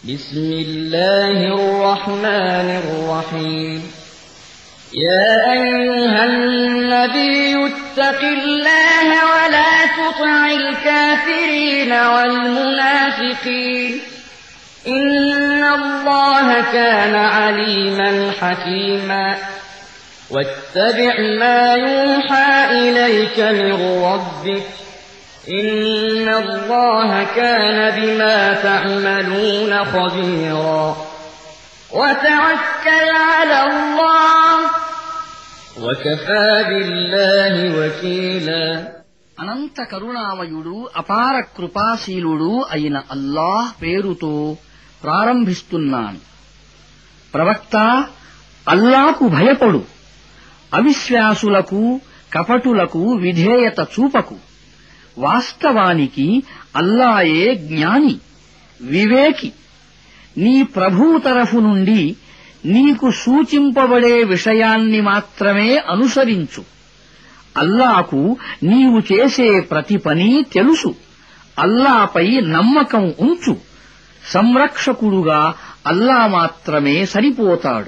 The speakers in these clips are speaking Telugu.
بسم الله الرحمن الرحيم يا أيها النبي اتق الله ولا تطع الكافرين والمنافقين إن الله كان عليما حكيما واتبع ما يوحى إليك من ربك إن الله كان بما تعملون خبيرا وتوكل على الله وكفى بالله وكيلا అనంత కరుణామయుడు అపార కృపాశీలుడు అయిన అల్లాహ్ పేరుతో ప్రారంభిస్తున్నాను. ప్రవక్త, అల్లాహకు భయపడు, అవిశ్వాసులకు కపటులకు విధేయత చూపకు. వాస్తవానికి అల్లాయే జ్ఞాని, వివేకి. నీ ప్రభువు తరఫు నుండి నీకు సూచింపబడే విషయాన్ని మాత్రమే అనుసరించు. అల్లాకు నీవు చేసే ప్రతి పని తెలుసు. అల్లాపై నమ్మకం ఉంచు. సంరక్షకుడుగా అల్లా మాత్రమే సరిపోతాడు.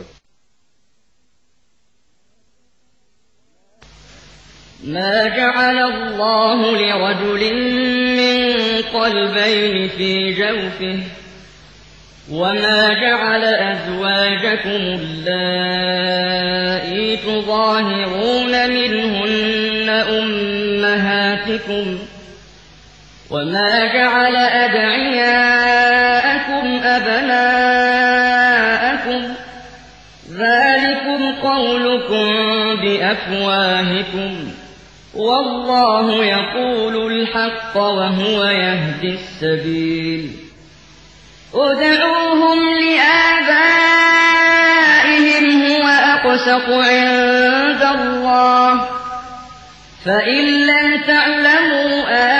ما جعل الله لرجل من قلبين في جوفه وما جعل أزواجكم اللائي تظاهرون منهن أمهاتكم وما جعل أدعياءكم أبناءكم ذلكم قولكم بأفواهكم والله يقول الحق وهو يهدي السبيل ادعوهم لآبائهم هو أقسط عند الله فإن لم تعلموا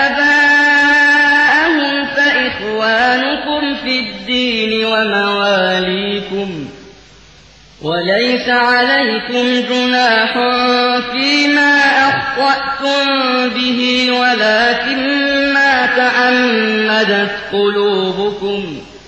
آباءهم فإخوانكم في الدين ومواليكم وليس عليكم جناح فيما أخطأتم به ولكن ما تعمدت قلوبكم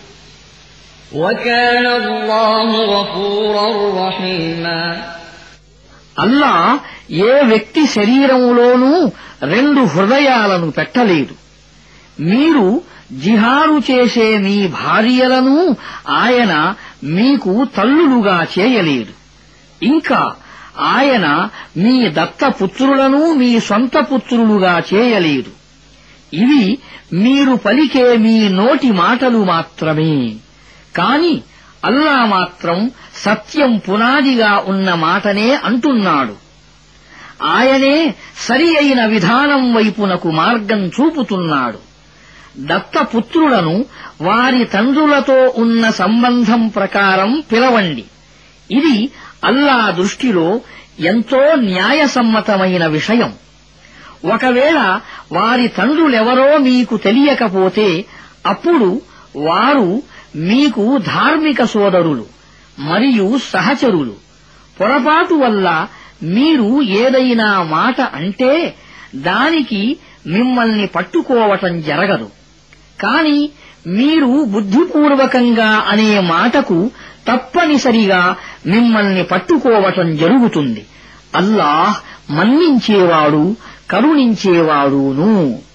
وكان الله غفورا رحيما అల్లా ఏ వ్యక్తి శరీరములోనూ రెండు హృదయాలను పెట్టలేదు. మీరు జిహారు చేసే మీ భార్యలను ఆయన మీకు తల్లులుగా చేయలేదు. ఇంకా ఆయన మీ దత్తపుత్రులను మీ సొంత పుత్రులుగా చేయలేదు. ఇవి మీరు పలికే మీ నోటి మాటలు మాత్రమే. కాని అల్లా మాత్రం సత్యం పునాదిగా ఉన్న మాటనే అంటున్నాడు. ఆయనే సరి అయిన విధానం వైపునకు మార్గం చూపుతున్నాడు. దత్తపుత్రులను వారి తండ్రులతో ఉన్న సంబంధం ప్రకారం పిలవండి. ఇది అల్లా దృష్టిలో ఎంతో న్యాయసమ్మతమైన విషయం. ఒకవేళ వారి తండ్రులెవరో మీకు తెలియకపోతే అప్పుడు వారు మీకు ధార్మిక సోదరులు మరియు సహచరులు. పొరపాటు వల్ల మీరు ఏదైనా మాట అంటే దానికి మిమ్మల్ని పట్టుకోవటం జరగదు. కాని మీరు బుద్ధిపూర్వకంగా అనే మాటకు తప్పనిసరిగా మిమ్మల్ని పట్టుకోవటం జరుగుతుంది. అల్లాహ్ మన్నించేవాడు, కరుణించేవాడును.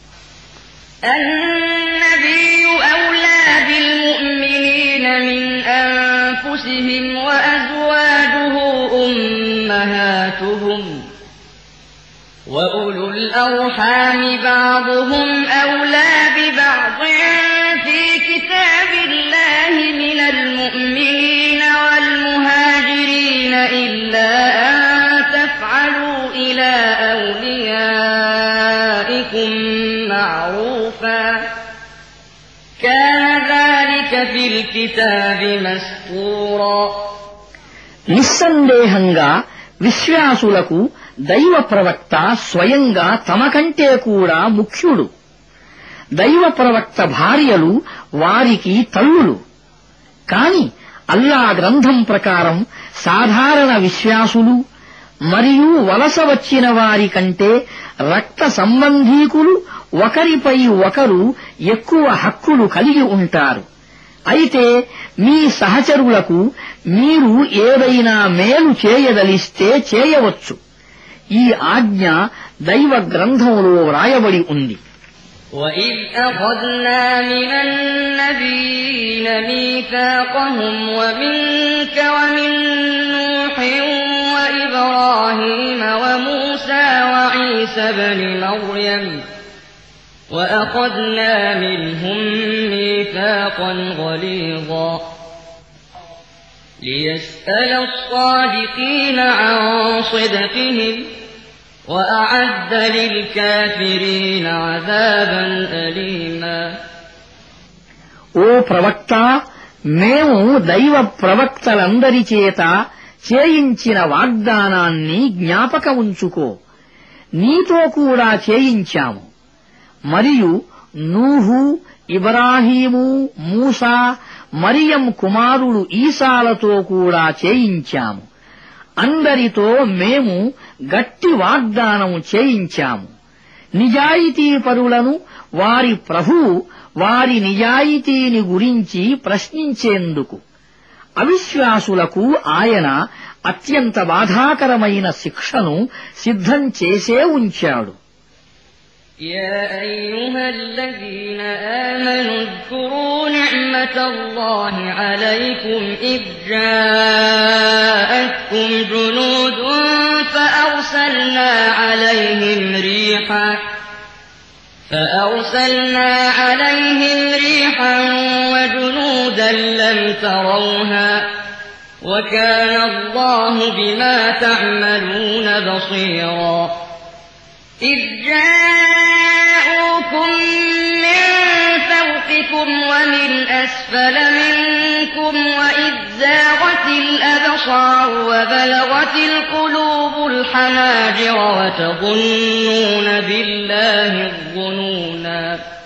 النبي أولى بالمؤمنين من أنفسهم وأزواجه أمهاتهم وأولو الأرحام بعضهم أولى ببعض في كتاب الله من المؤمنين والمهاجرين إلا أن تفعلوا إلى أوليائكم معروفا كان ذلك في الكتاب مسطورا నిస్సందేహంగా విశ్వాసులకు దైవ ప్రవక్త స్వయంగా తమ కంటే కూడా ముఖ్యుడు. దైవ ప్రవక్త భార్యలు వారికి తల్లులు. కాని అల్లా గ్రంథం ప్రకారం సాధారణ విశ్వాసులు మరియు వలస వచ్చిన వారి కంటే రక్త సంబంధీకులు ఒకరిపై ఒకరు ఎక్కువ హక్కులు కలిగి ఉంటారు. అయితే మీ సహచరులకు మీరు ఏదైనా మేలు చేయదలిస్తే చేయవచ్చు. ఈ ఆజ్ఞ దైవ గ్రంథంలో వ్రాయబడి ఉంది. وَإِذْ أَخَذْنَا مِنَ النَّبِيِّينَ مِيثَاقَهُمْ وَمِنكَ وَمِن نُّوحٍ وَإِبْرَاهِيمَ وَمُوسَىٰ وَعِيسَى ابْنِ مَرْيَمَ وَأَخَذْنَا مِنْهُم مِّيثَاقًا غَلِيظًا لِّيَسْأَلَ الصَّادِقِينَ عَن صِدْقِهِمْ وَأَعَدَّ لِلْكَافِرِينَ عَذَابًا أَلِيمًا. ఓ ప్రవక్త, మేము దైవ ప్రవక్తలందరి చేత చేయించిన వాగ్దానాన్ని జ్ఞాపకముంచుకో. నీతో కూడా చేయించాము. మరియు నూహు, ఇబ్రాహీము, మూసా, మరియం కుమారుడు ఈసాలతో కూడా చేయించాము. అందరితో మేము గట్టి వాగ్దానం చేయించాము. నిజాయితీపరులను వారి ప్రభువు వారి నిజాయితీని గురించి ప్రశ్నించేందుకు అవిశ్వాసులకు ఆయన అత్యంత బాధాకరమైన శిక్షను సిద్ధం చేసే ఉంచాడు. يا أيها الذين آمنوا اذكروا نعمة الله عليكم إذ جاءتكم جنود فأرسلنا عليهم ريحا وجنودا لم تروها وكان الله بما تعملون بصيرا. إذ جاءوكم من فوقكم ومن أسفل منكم وإذ زاغت الأبصار وبلغت القلوب الحناجر وتظنون بالله الظنونا.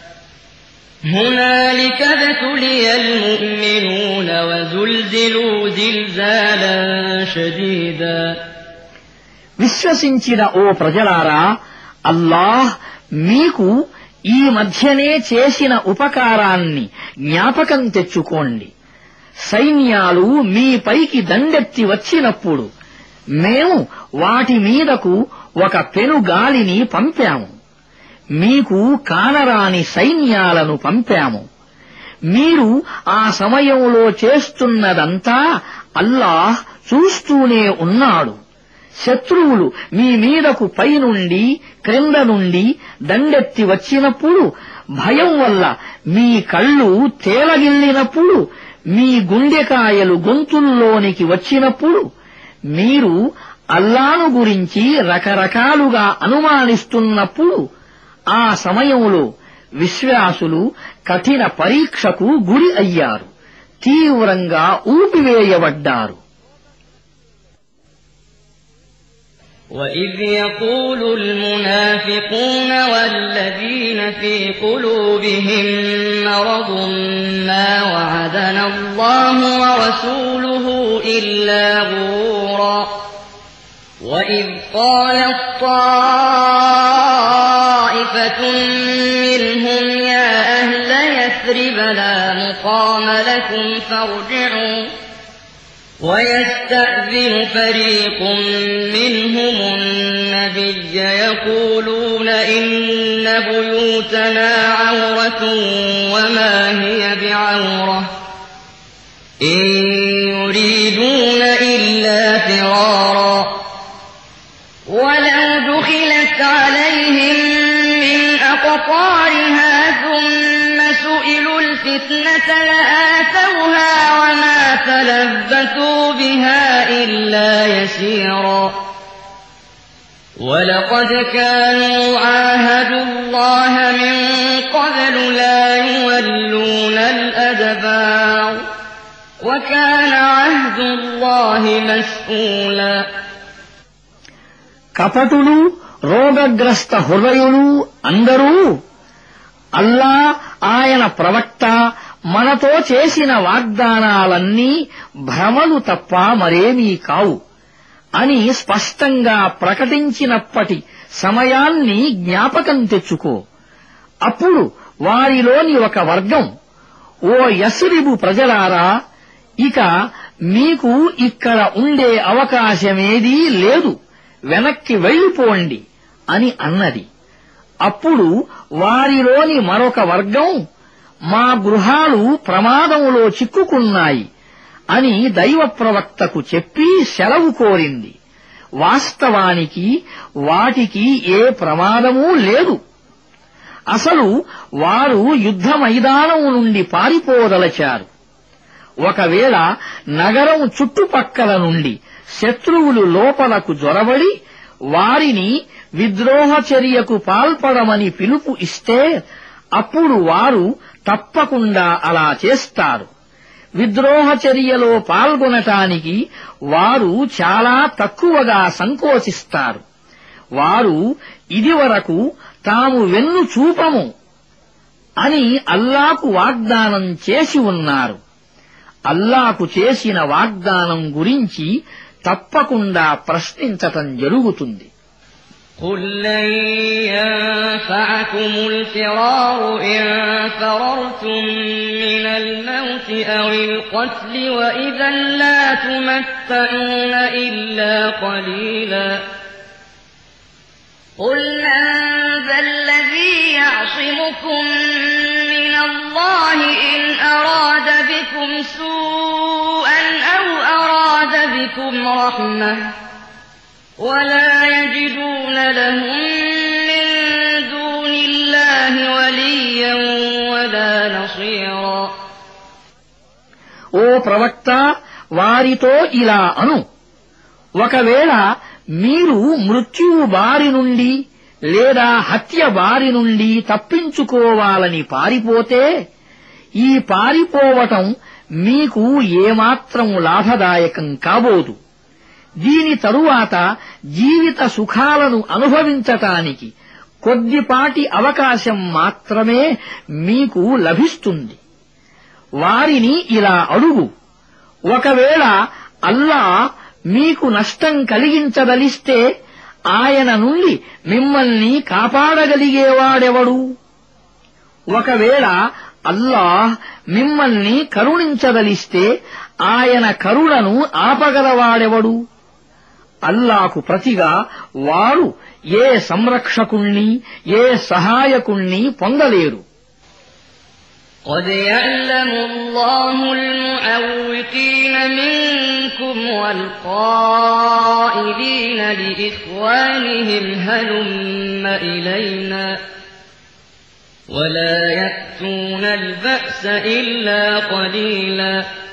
هنالك ابتلي المؤمنون وزلزلوا زلزالا شديدا. విశ్వసించిన ఓ ప్రజలారా, అల్లాహ్ మీకు ఈ మధ్యనే చేసిన ఉపకారాన్ని జ్ఞాపకం తెచ్చుకోండి. సైన్యాలు మీపైకి దండెత్తి వచ్చినప్పుడు మేము వాటి మీదకు ఒక పెనుగాలిని పంపాము. మీకు కానరాని సైన్యాలను పంపాము. మీరు ఆ సమయంలో చేస్తున్నదంతా అల్లాహ్ చూస్తూనే ఉన్నాడు. శత్రువులు మీ మీదకు పైనుండి క్రింద నుండి దండెత్తి వచ్చినప్పుడు, భయం వల్ల మీ కళ్ళు తేలగిల్లినప్పుడు, మీ గుండెకాయలు గొంతుల్లోనికి వచ్చినప్పుడు, మీరు అల్లాను గురించి రకరకాలుగా అనుమానిస్తున్నప్పుడు, ఆ సమయంలో విశ్వాసులు కఠిన పరీక్షకు గురి అయ్యారు, తీవ్రంగా ఊపివేయబడ్డారు. وَإِذْ يَقُولُ الْمُنَافِقُونَ وَالَّذِينَ فِي قُلُوبِهِم مَّرَضٌ مَّا وَعَدَنَا اللَّهُ وَرَسُولُهُ إِلَّا غُرُورًا. وَإِذْ قَالَت طَّائِفَةٌ مِّنْهُمْ يَا أَهْلَ يَثْرِبَ لَا مُقَامَ لَكُمْ فَارْجِعُوا وَيَسْتَأْذِنُ فَرِيقٌ مِّنْهُمُ النَّبِيَّ يَقُولُونَ إِنَّ بُيُوتَنَا عَوْرَةٌ وَمَا هِيَ بِعَوْرَةٍ إِن يُرِيدُونَ إِلَّا فِرَارًا. وَلَوْ دُخِلَتْ عَلَيْهِم مِّنْ أَقْطَارِهَا ثُمَّ سُئِلُوا الْفِتْنَةَ لَآتَوْهَا وَمَا تَلَبَّثُوا بِهَا إِلَّا يَسِيرًا. وَلَقَدْ كَانُوا عَاهَدُوا اللَّهَ مِن قَبْلُ لَا يُوَلُّونَ الْأَدْبَارَ وَكَانَ عَهْدُ اللَّهِ مَسْئُولًا. కపటులు, రోగగ్రస్త హృదయులు అందరూ అల్లా, ఆయన ప్రవక్త మనతో చేసిన వాగ్దానాలన్నీ భ్రమలు తప్ప మరేమీ కావు అని స్పష్టంగా ప్రకటించినప్పటి సమయాన్ని జ్ఞాపకం తెచ్చుకో. అప్పుడు వారిలోని ఒక వర్గం ఓ యస్రిబు ప్రజలారా, ఇక మీకు ఇక్కడ ఉండే అవకాశమేదీ లేదు, వెనక్కి వెళ్ళిపోండి అని అన్నది. అప్పుడు వారిలోని మరొక వర్గం, మా గృహాలు ప్రమాదంలో చిక్కుకున్నాయి అని దైవ ప్రవక్తకు చెప్పి సెలవు కోరింది. వాస్తవానికి వాటికి ఏ ప్రమాదమూ లేదు. అసలు వారు యుద్ధ మైదానం నుండి పారిపోదలచారు. ఒకవేళ నగరం చుట్టుపక్కల నుండి శత్రువులు లోపలకు జొరబడి వారిని విద్రోహ చర్యకు పాల్పడమని పిలుపు ఇస్తే అప్పుడు వారు తప్పకుండా అలా చేస్తారు. విద్రోహ చర్యలో పాల్గొనటానికి వారు చాలా తక్కువగా సంకోచిస్తారు. వారు ఇదివరకు తాము వెన్ను చూపము అని అల్లాకు వాగ్దానం చేసి ఉన్నారు. అల్లాకు చేసిన వాగ్దానం గురించి తప్పకుండా ప్రశ్నించటం జరుగుతుంది. قل لن ينفعكم الفرار إن فررتم من الموت أو القتل وإذا لا تمتعون إلا قليلا قل من ذا الذي يعصمكم من الله إن أراد بكم سوءا أو أراد بكم رحمة ولا يجدون لهم من دون الله وليا ولا نصيرا. ఓ ప్రవక్త, వారితో ఇలా అను, ఒకవేళ మీరు మృత్యువు బారి నుండి లేదా హత్య బారి నుండి తప్పించుకోవాలని పారిపోతే ఈ పారిపోవటం మీకు ఏమాత్రం లాభదాయకం కాబోదు. దీని తరువాత జీవిత సుఖాలను అనుభవించటానికి కొద్దిపాటి అవకాశం మాత్రమే మీకు లభిస్తుంది. వారిని ఇలా అడుగు, ఒకవేళ అల్లాహ్ మీకు నష్టం కలిగించదలిస్తే ఆయన నుండి మిమ్మల్ని కాపాడగలిగేవాడెవడు? ఒకవేళ అల్లాహ్ మిమ్మల్ని కరుణించదలిస్తే ఆయన కరుణను ఆపగలవాడెవడు? అల్లాకు ప్రతిగా వారు ఏ సంరక్షకుణ్ణి ఏ సహాయకుణ్ణి పొందలేరు. قد يعلم الله المعوقين منكم والقائلين لإخوانهم هلم إلينا ولا يأتون البأس إلا قليلا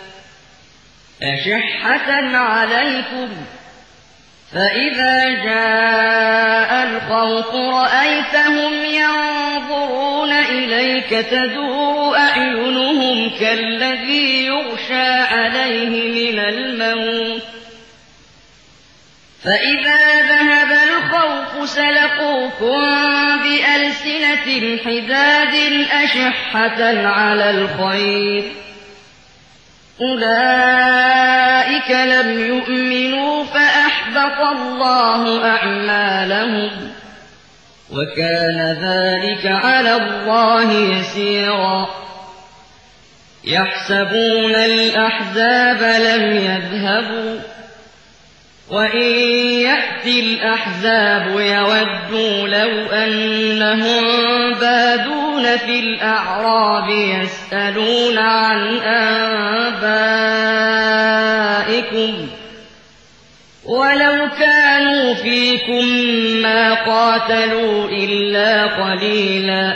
أشحة عليكم فإذا جاء الخوف رأيتهم ينظرون إليك تدور أعينهم كالذي يغشى عليه من الموت فإذا ذهب الخوف سلقوكم بألسنة حداد أشحة على الخير أولئك لم يؤمنوا فأحبط الله أعمالهم وكان ذلك على الله يسيرا يحسبون الأحزاب لم يذهبوا وإن يأتي الأحزاب يودوا لو أنهم بادون في الأعراب يسألون عن أنبائكم ولو كانوا فيكم ما قاتلوا إلا قليلا.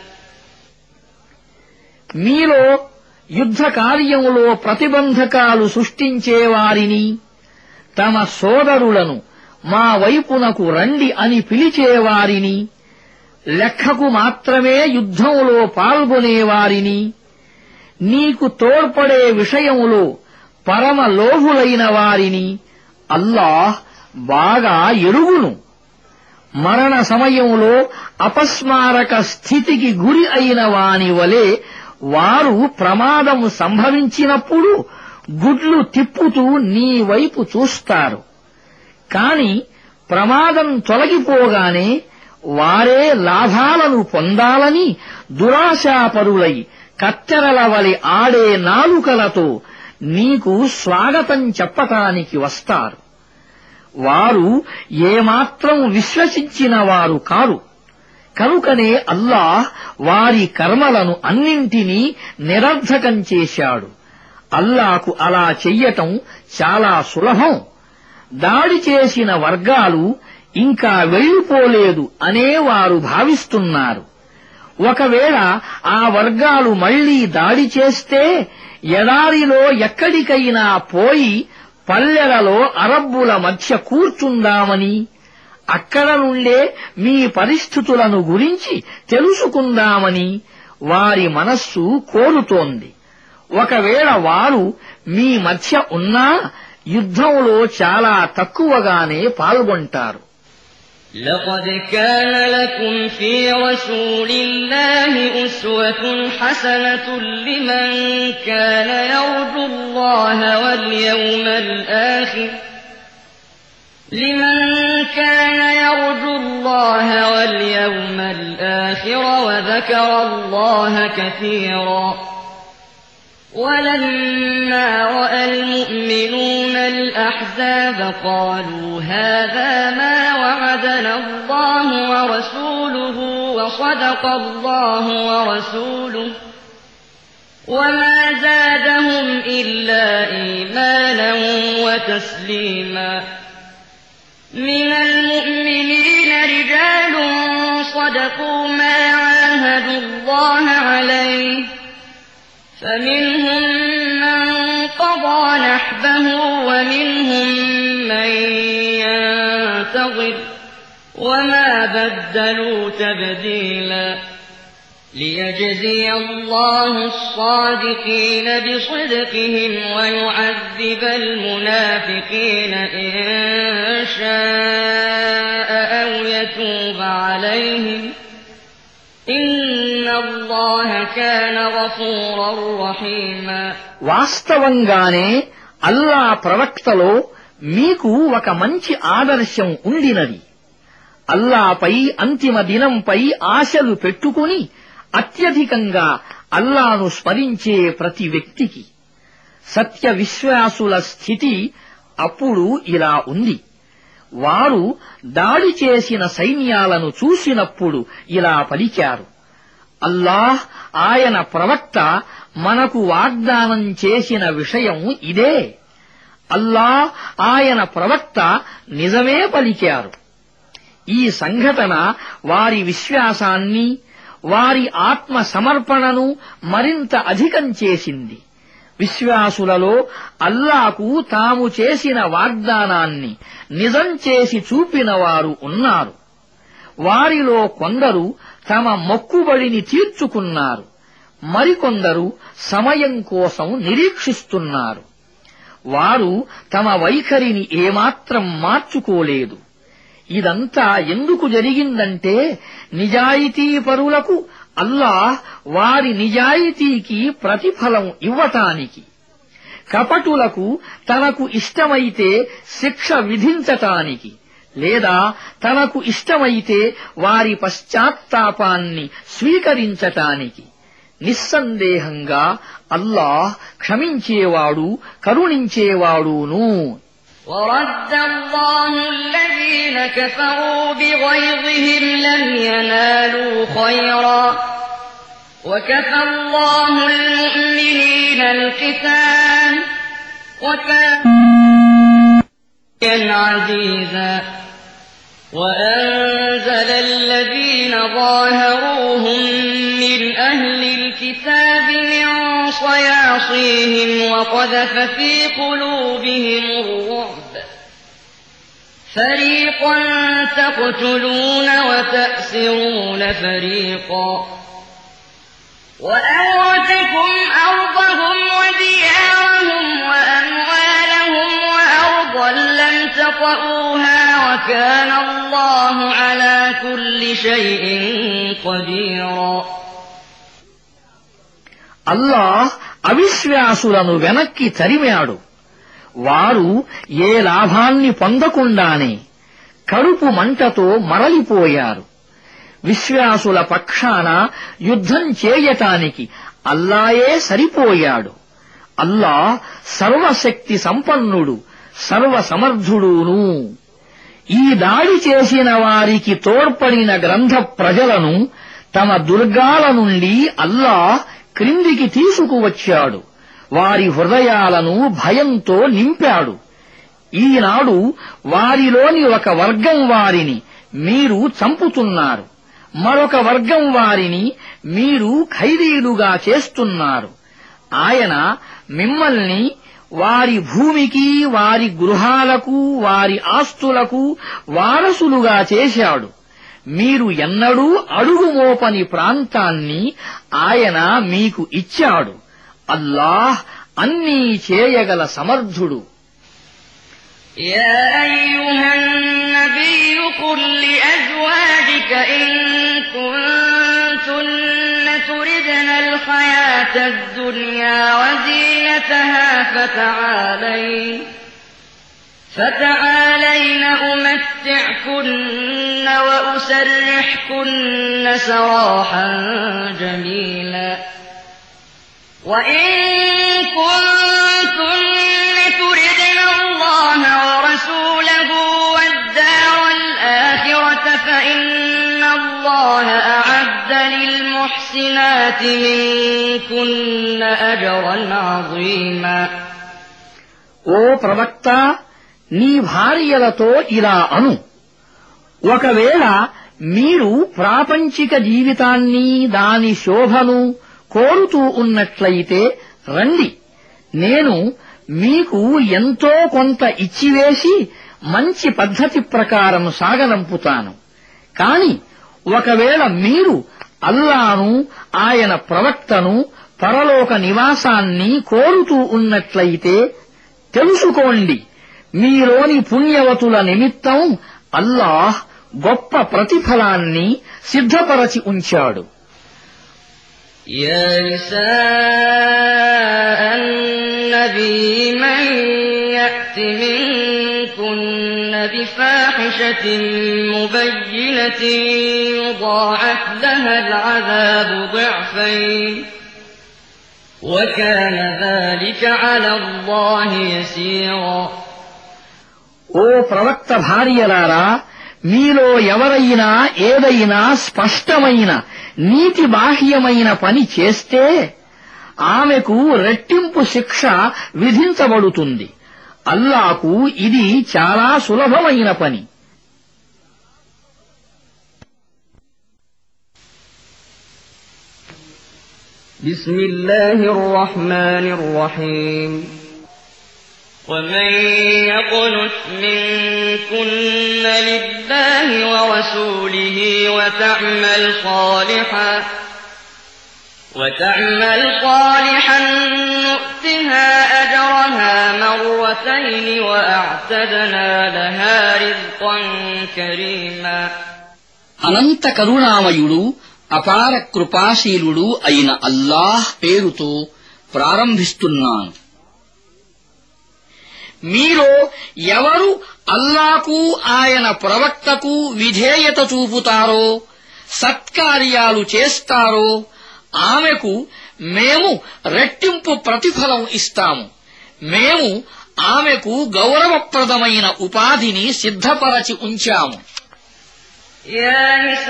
మీలో యుద్ధ కార్యములో ప్రతిబంధకాలు సృష్టించేవారిని తమ సోదరులను మా వైపునకు రండి అని పిలిచేవారిని లెక్కకు మాత్రమే యుద్ధంలో పాల్గొనేవారిని నీకు తోడ్పడే విషయములో పరమ లోభులైన వారిని అల్లాహ్ బాగా ఎరుగును. మరణ సమయంలో అపస్మారక స్థితికి గురి అయిన వాని వలె వారు ప్రమాదం సంభవించినప్పుడు గుడ్లు తిప్పుతూ నీ వైపు చూస్తారు. కాని ప్రమాదం తొలగిపోగానే వారే లాభాలను పొందాలని దురాశాపరులై కత్తెరల వలె ఆడే నాలుకలతో నీకు స్వాగతం చెప్పటానికి వస్తారు. వారు ఏమాత్రం విశ్వసించిన వారు కారు. కనుకనే అల్లాహ్ వారి కర్మలను అన్నింటినీ నిరర్ధకం చేశాడు. అల్లాహకు అలా చెయ్యటం చాలా సులభం. దాడి చేసిన వర్గాలు ఇంకా వెళ్లిపోలేదు అనేవారు భావిస్తున్నారు. ఒకవేళ ఆ వర్గాలు మళ్లీ దాడి చేస్తే ఎడారిలో ఎక్కడికైనా పోయి పల్లెలలో అరబ్బుల మధ్య కూర్చుందామని, అక్కడ నుండే మీ పరిస్థితులను గురించి తెలుసుకుందామని వారి మనస్సు కోరుతోంది. ఒకవేళ వారు మీ మధ్య ఉన్నా యుద్ధంలో చాలా తక్కువగానే పాల్గొంటారు. لقد كان لكم في رسول الله أسوة حسنة لمن كان يرجو الله واليوم الآخر وذكر الله كثيرا. ولما رأى المؤمنون الأحزاب قالوا هذا ما وعدنا الله ورسوله وصدق الله ورسوله وما زادهم إلا إيمانا وتسليما. من المؤمنين رجال صدقوا ما عاهدوا الله عليه فمنهم من قضى نحبه ومنهم من ينتظر وما بدلوا تبديلا. ليجزي الله الصادقين بصدقهم ويعذب المنافقين إن شاء أو يتوب عليهم إن الله كان غفورا رحيما. వాస్తవంగానే అల్లా ప్రవక్తలో మీకు ఒక మంచి ఆదర్శం ఉండినది. అల్లాపై అంతిమ దినంపై ఆశలు పెట్టుకుని అత్యధికంగా అల్లాను స్మరించే ప్రతి వ్యక్తికి. సత్య విశ్వాసుల స్థితి అప్పుడు ఇలా ఉంది. వారు దాడి చేసిన సైన్యాలను చూసినప్పుడు ఇలా పలికారు, అల్లాహ్ ఆయన ప్రవక్త మనకు వాగ్దానం చేసిన విషయం ఇదే. అల్లాహ్ ఆయన ప్రవక్త నిజమే పలికారు. ఈ సంఘటన వారి విశ్వాసాన్ని, వారి ఆత్మ సమర్పణను మరింత అధికం చేసింది. విశ్వాసులలో అల్లాకు తాము చేసిన వాగ్దానాన్ని నిజం చేసి చూపిన వారు ఉన్నారు. వారిలో కొందరు తమ మొక్కుబడిని తీర్చుకున్నారు, మరికొందరు సమయం కోసం నిరీక్షిస్తున్నారు. వారు తమ వైఖరిని ఏమాత్రం మార్చుకోలేదు. ఇదంతా ఎందుకు జరిగిందంటే నిజాయితీపరులకు అల్లాహ్ వారి నిజాయితీకి ప్రతిఫలం ఇవ్వటానికి, కపటులకు తనకు ఇష్టమైతే శిక్ష విధించటానికి, లేదా తనకు ఇష్టమైతే వారి పశ్చాత్తాపాన్ని స్వీకరించటానికి. నిస్సందేహంగా అల్లాహ్ క్షమించేవాడు, కరుణించేవాడును. ورد الله الذين كفروا بغيظهم لم ينالوا خيرا وكفى الله المؤمنين القتال وكان عزيزا. وأنزل الذين ظاهروهم من أهل الكتاب من صياصيهم وقذف في قلوبهم الرعب فريقا تقتلون وتأسرون فريقا وأورثكم أرضهم وديارهم وأموالهم وأرضا لم تطئوها وكان الله على كل شيء قديرا. అల్లాహ్ అవిశ్వాసులను వెనక్కి తరిమాడు. వారు ఏ లాభాన్ని పొందకుండానే కడుపు మంటతో మరలిపోయారు. విశ్వాసుల పక్షాన యుద్ధం చేయటానికి అల్లాయే సరిపోయాడు. అల్లాహ్ సర్వశక్తి సంపన్నుడు, సర్వసమర్థుడును. ఈ దాడి చేసిన వారికి తోడ్పడిన గ్రంథ ప్రజలను తమ దుర్గాల నుండి అల్లాహ్ క్రిందికి తీసుకువచ్చాడు. వారి హృదయాలను భయంతో నింపాడు. ఈనాడు వారిలోని ఒక వర్గం వారిని మీరు చంపుతున్నారు, మరొక వర్గం వారిని మీరు ఖైదీలుగా చేస్తున్నారు. ఆయన మిమ్మల్ని వారి భూమికి, వారి గృహాలకు, వారి ఆస్తులకు వారసులుగా చేశాడు. మీరు ఎన్నడూ అడుగుమోపని ప్రాంతాన్ని ఆయన మీకు ఇచ్చాడు. అల్లాహ్ అన్నీ చేయగల సమర్థుడు. يا أيها النبي قل لأزواجك إن كنتن تردن الحياة الدنيا وزينتها فتعالين أمتعكن وأسرحكن سراحا جميلا وإن كنتن تردن الله ورسوله والدار الآخرة فإن الله أعد للمحسنات منكن أجرا عظيما. ఓ ప్రవక్త, నీ భార్యలతో ఇలా అను, ఒకవేళ మీరు ప్రాపంచిక జీవితాన్ని, దాని శోభను కోరుతూ ఉన్నట్లయితే రండి, నేను మీకు ఎంతో కొంత ఇచ్చివేసి మంచి పద్ధతి ప్రకారం సాగనంపుతాను. కాని ఒకవేళ మీరు అల్లాను, ఆయన ప్రవక్తను, పరలోక నివాసాన్ని కోరుతూ ఉన్నట్లయితే తెలుసుకోండి, మీలోని పుణ్యవతుల నిమిత్తం అల్లాహ్ గొప్ప ప్రతిఫలాన్ని సిద్ధపరచి ఉంచాడు. يا نساء النبي من يأت منكن بفاحشة مبينة يضاعف لها العذاب ضعفين وكان ذلك على الله يسيرا. ఓ ప్రవక్త భార్యలారా, మీలో ఎవరైనా ఏదైనా స్పష్టమైన నీతి బాహ్యమైన పని చేస్తే ఆమెకు రెట్టింపు శిక్ష విధించబడుతుంది. అల్లాకు ఇది చాలా సులభమైన పని. بسم الله الرحمن الرحيم. ومن يقنت منكن لله ورسوله وتعمل صالحا نؤتها أجرها مرتين وأعتدنا لها رزقا كريما. అనంత కరుణామయుడు, అపార కృపాశీలుడు అయిన అల్లాహ్ పేరుతో ప్రారంభిస్తున్నాను. మీలో ఎవరు అల్లాకు, ఆయన ప్రవక్తకు విధేయత చూపుతారో, సత్కార్యాలు చేస్తారో ఆమెకు మేము రెట్టింపు ప్రతిఫలం ఇస్తాము. మేము ఆమెకు గౌరవప్రదమైన ఉపాధిని సిద్ధపరచి ఉంచాము. يا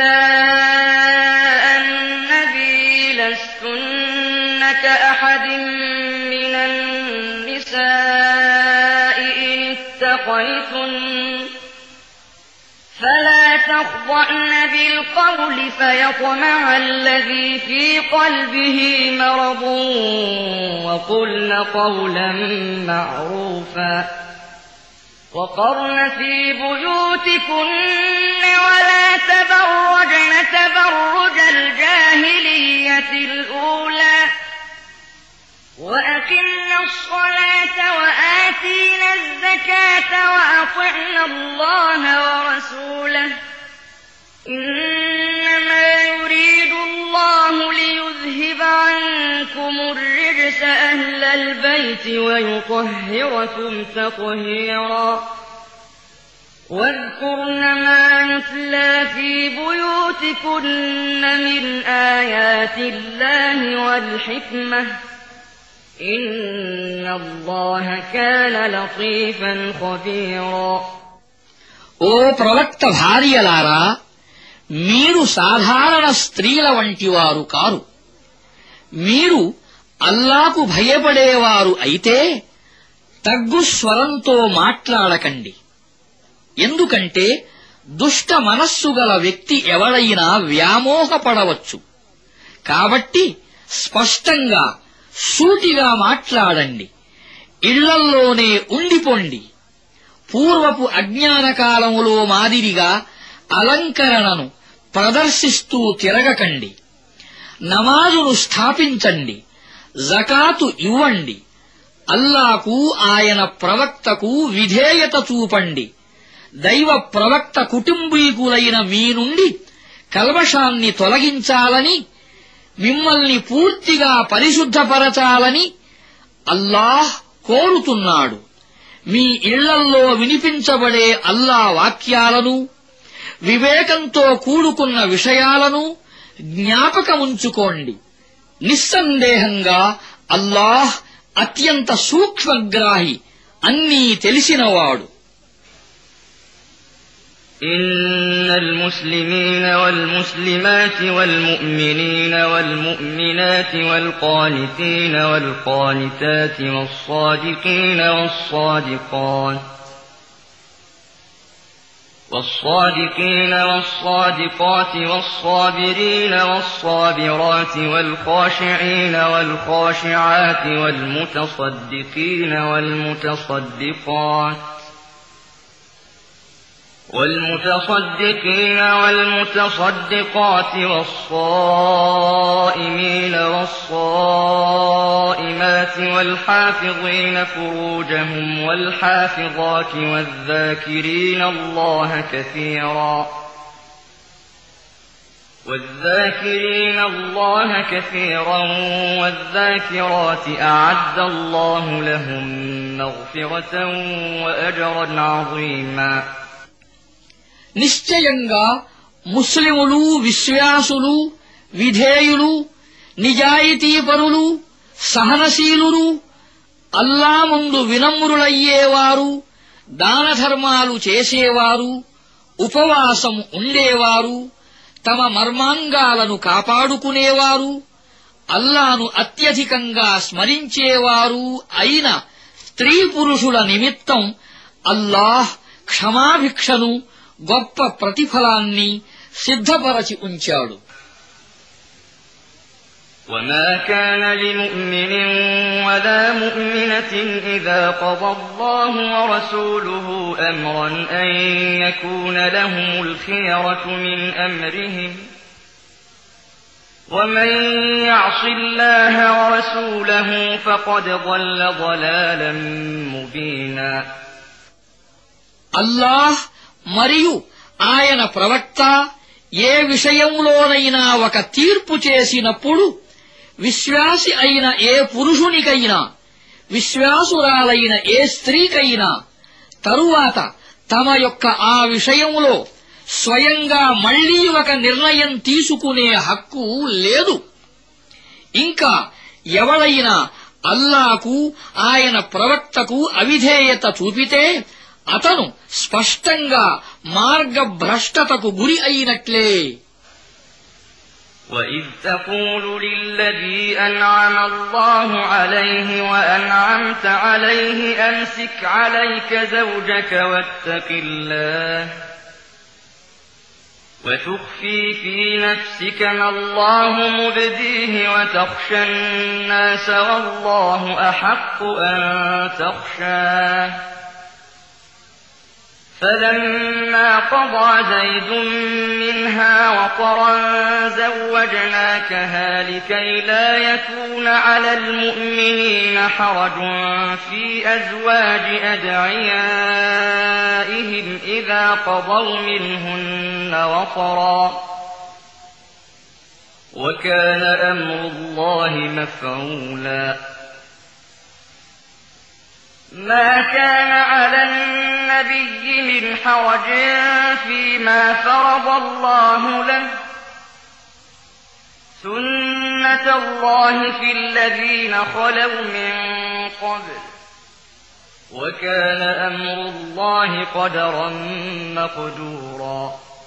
نساء النبي لستن كأحد من النساء إن اتقيتن فلا تخضعن بالقول فيطمع الذي في قلبه مرض وقلن قولا معروفا وقرن في بيوتكن ولا تبرجن تبرج الجاهلية الأولى وأقمنا الصلاة وآتينا الزكاة وأطعنا الله ورسوله إنما يريد الله ليذهب عنكم الرجس أهل البيت ويطهركم تطهيرا. واذكرن ما يتلى في بيوتكن من آيات الله والحكمة إن الله كان لطيفا خبيرا. ఓ ప్రవక్త భార్యలారా, మీరు సాధారణ స్త్రీల వంటివారు కారు. మీరు అల్లాకు భయపడేవారు అయితే తగ్గు స్వరంతో మాట్లాడకండి. ఎందుకంటే దుష్ట మనస్సు గల వ్యక్తి ఎవడైనా వ్యామోహపడవచ్చు. కాబట్టి స్పష్టంగా సూటిగా మాట్లాడండి. ఇళ్లల్లోనే ఉండిపోండి. పూర్వపు అజ్ఞాన కాలములో మాదిరిగా అలంకరణను ప్రదర్శిస్తూ తిరగకండి. నమాజును స్థాపించండి. జకాతు ఇవ్వండి. అల్లాకు ఆయన ప్రవక్తకు విధేయత చూపండి. దైవ ప్రవక్త కుటుంబీకులైన మీ నుండి కల్మషాన్ని తొలగించాలని, మిమ్మల్ని పూర్తిగా పరిశుద్ధపరచాలని అల్లాహ్ కోరుతున్నాడు. మీ ఇళ్లల్లో వినిపించబడే అల్లా వాక్యాలను, వివేకంతో కూడుకున్న విషయాలను జ్ఞాపకముంచుకోండి. నిస్సందేహంగా అల్లాహ్ అత్యంత సూక్ష్మగ్రాహి, అన్నీ తెలిసినవాడు. إن المسلمين والمسلمات والمؤمنين والمؤمنات والقانتين والقانتات والصادقين والصادقات والصابرين والصابرات والخاشعين والخاشعات والمتصدقين والمتصدقات والصائمين والصائمات والحافظين فروجهم والحافظات والذاكرين الله كثيرا والذاكرات أعد الله لهم مغفرة وأجرا عظيما. నిశ్చయంగా ముస్లిములు, విశ్వాసులు, విధేయులు, నిజాయితీపరులు, సహనశీలురు, అల్లా ముందు వినమ్రులయ్యేవారు, దానధర్మాలు చేసేవారు, ఉపవాసం ఉండేవారు, తమ మర్మాంగాలను కాపాడుకునేవారు, అల్లాను అత్యధికంగా స్మరించేవారు అయిన స్త్రీ పురుషుల నిమిత్తం అల్లాహ్ క్షమాభిక్షను, గొప్ప ప్రతిఫలాన్ని సిద్ధపరచి ఉంచాడు. وما كان لمؤمن ولا مؤمنة إذا قضى الله ورسوله أمرا أن يكون لهم الخيرة من أمرهم ومن يعص الله ورسوله فقد ضل ضلالا مبينا. అల్లాహ్ మరియు ఆయన ప్రవక్త ఏ విషయంలోనైనా ఒక తీర్పు చేసినప్పుడు విశ్వాసి అయిన ఏ పురుషునికైనా, విశ్వాసురాలైన ఏ స్త్రీకైనా తరువాత తమ యొక్క ఆ విషయంలో స్వయంగా మళ్లీ ఒక నిర్ణయం తీసుకునే హక్కు లేదు. ఇంకా ఎవడైనా అల్లాకు, ఆయన ప్రవక్తకు అవిధేయత చూపితే అతను స్పష్టంగా మార్గభ్రష్టతకు గురి అయినట్లే. وَإِذْ تَقُولُ لِلَّذِي أَنْعَمَ اللَّهُ عَلَيْهِ وَأَنْعَمْتَ عَلَيْهِ أَمْسِكْ عَلَيْكَ زَوْجَكَ وَاتَّقِ اللَّهَ وَتُخْفِي فِي نَفْسِكَ مَا اللَّهُ مُبْدِيهِ وَتَخْشَى النَّاسَ وَاللَّهُ أَحَقُّ أَن تَخْشَاهُ فَلَمَّا قَضَىٰ زَيْدٌ مِّنْهَا وَطَرًا زَوَّجْنَاكَهَا لِكَيْ لَا يَكُونَ عَلَى الْمُؤْمِنِينَ حَرَجٌ فِي أَزْوَاجِ أَدْعِيَائِهِمْ إِذَا قَضَوْا مِنْهُنَّ وَطَرًا ۚ وَكَانَ أَمْرُ اللَّهِ مَفْعُولًا. ما كان على النبي من حرج فيما فرض الله له سنة الله في الذين خلوا من قبل وكان أمر الله قدرا مقدورا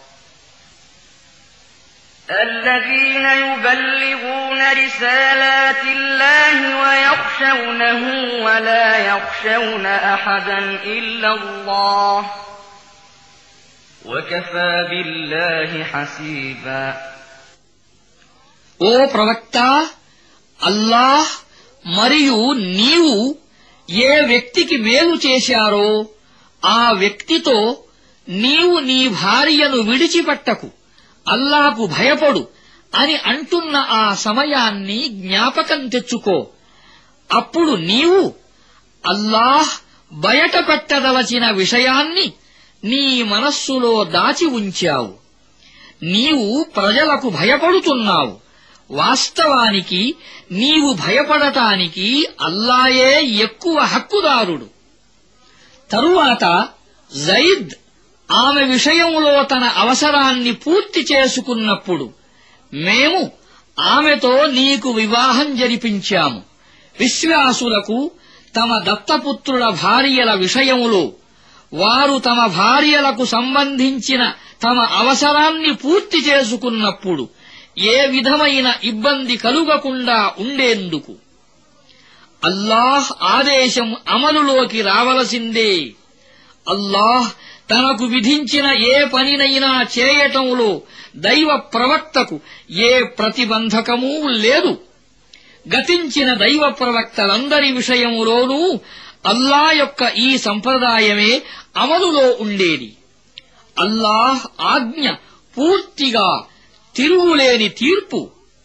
الذين يبلغون رسالات الله ويخشونه ولا يخشون أحدا إلا الله وكفى بالله حسيبا ఓ ప్రవక్త, అల్లాహ్ మరియు నీవు ఏ వ్యక్తికి మేలు చేశారో ఆ వ్యక్తితో నీవు నీ భార్యను విడిచిపెట్టకు, అల్లాహకు భయపడు అని అంటున్న ఆ సమయాన్ని జ్ఞాపకం తెచ్చుకో. అప్పుడు నీవు అల్లాహ్ బయట పెట్టదలచిన విషయాన్ని నీ మనస్సులో దాచి ఉంచావు. నీవు ప్రజలకు భయపడుతున్నావు. వాస్తవానికి నీవు భయపడటానికి అల్లాయే ఎక్కువ హక్కుదారుడు. తరువాత జైద్ ఆమె విషయంలో తన అవసరాన్ని పూర్తి చేసుకున్నప్పుడు మేము ఆమెతో నీకు వివాహం జరిపించాము. విశ్వాసులకు తమ దత్తపుత్రుల భార్యల విషయంలో వారు తమ భార్యలకు సంబంధించిన తమ అవసరాన్ని పూర్తి చేసుకున్నప్పుడు ఏ విధమైన ఇబ్బంది కలుగకుండా ఉండేందుకు అల్లాహ్ ఆదేశం అమలులోకి రావలసిందే. అల్లాహ్ తనకు విధించిన ఏ పనినైనా చేయటంలో దైవ ప్రవక్తకు ఏ ప్రతిబంధకమూ లేదు. గతించిన దైవ ప్రవక్తలందరి విషయంలోనూ అల్లా యొక్క ఈ సంప్రదాయమే అమలులో ఉండేది. అల్లాహ్ ఆజ్ఞ పూర్తిగా తిరుగులేని తీర్పు.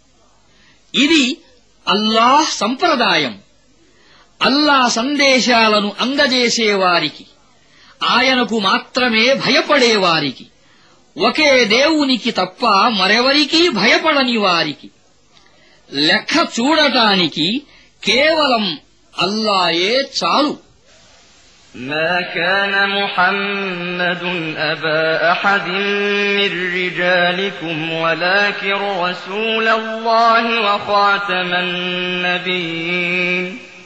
ఇది అల్లాహ్ సంప్రదాయం. అల్లా సందేశాలను అందజేసేవారికి, ఆయనకు మాత్రమే భయపడేవారికి, ఒకే దేవునికి తప్ప మరెవరికీ భయపడని వారికి, లెక్క చూడటానికి కేవలం అల్లాయే చాలు. ما كان محمد أبا أحد من رجالكم ولكن رسول الله وخاتم النبيين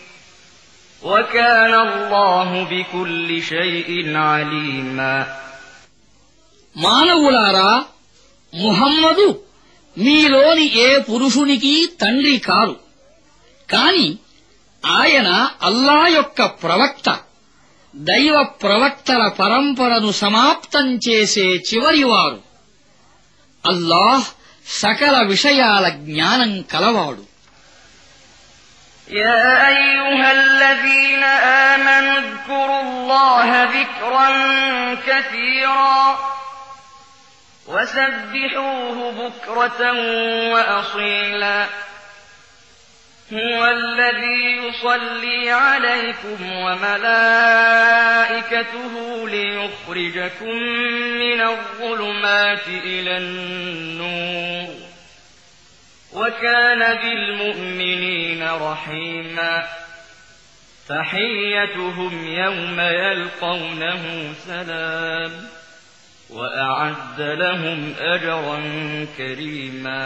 وكان الله بكل شيء عليما మానవులారా, ముహమ్మదు మీలోని ఏ పురుషునికి తండ్రి కారు, కాని ఆయన అల్లా యొక్క ప్రవక్త, దైవ ప్రవక్తల పరంపరను సమాప్తం చేసే చివరివారు. అల్లాహ్ సకల విషయాల జ్ఞానం కలవాడు. يا أيها الذين آمنوا اذكروا الله ذكرا كثيرا وسبحوه بكرة وأصيلا هو الذي يصلي عليكم وملائكته ليخرجكم من الظلمات إلى النور وكان بالمؤمنين رحيما تحيتهم يوم يلقونه سلام وأعد لهم أجرا كريما